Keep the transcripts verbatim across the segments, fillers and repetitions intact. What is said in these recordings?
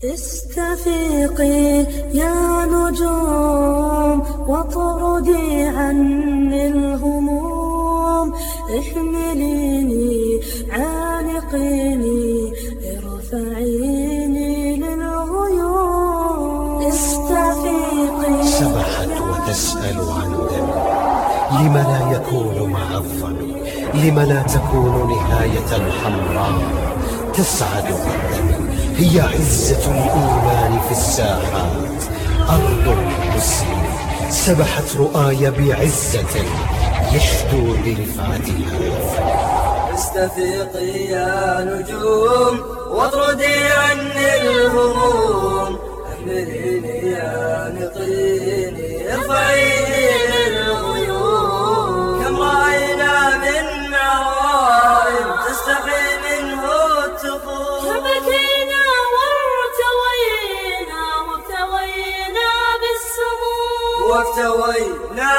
استفيقي يا نجوم واطردي عني الهموم، احمليني عانقيني ارفعيني للغيوم. استفيقي سبحت وتسأل عن دمي، لم لا يكون مع الظم، لم لا تكون نهاية الحمراء تسعد بالدم. هي عزة الإيمان في الساحات، أرض المسلم سبحت رؤاي بعزة يشدو برفعتها. استفيقي يا نجوم واطردي عني الهموم، احمليني عانقيني ارفعيني للغيوم. كم رأينا من عوائل تستحي منه التفوق، فبكينا وارتوينا وارتوينا بالسموم وافتوينا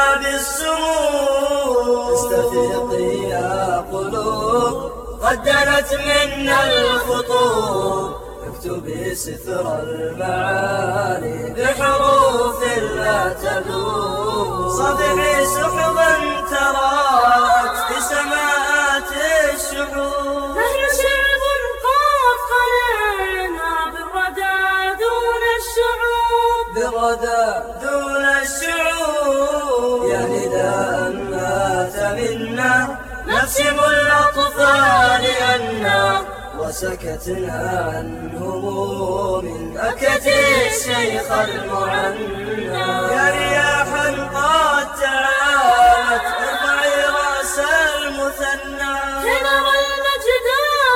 بالسموم. استفيقي يا قلوب قد دنت منا الخطوب، اكتبي ستر المعاني بحروف لا تذوب. صفحي سحبا تراءت في سماءات الشحوب، نحن شعب قد قلعنا بالردى دون الشعوب، بالردى دون الشعوب. يا نداء مات منا نقسم الأطفال أنا، وسكتنا عن هموم أكت الشيخ المعنى. يا رياحا قد تعالت ارفعي رأس المثنى، كنر المجد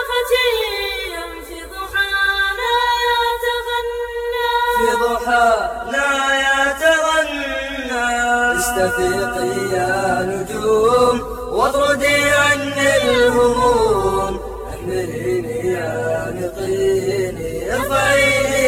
فتيا في ضحانا يتغنى، في ضحانا يتغنى. استفيقي يا نجوم واطردي عني الهموم، احمليني عانقيني ارفعيني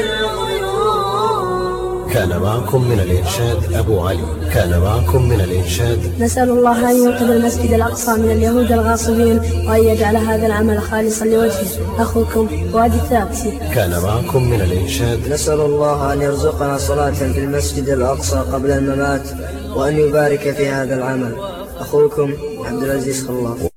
للغيوم. كان معكم من الإنشاد أبو علي. كان معكم من الإنشاد. نسأل الله أن ينقذ المسجد الأقصى من اليهود الغاصبين، وأن يجعل هذا العمل خالصا لوجهه. أخوكم وادي الثابتي. كان معكم من الإنشاد. نسأل الله أن يرزقنا صلاة في المسجد الأقصى قبل الممات، وأن يبارك في هذا العمل. أخوكم عبد العزيز خلاف.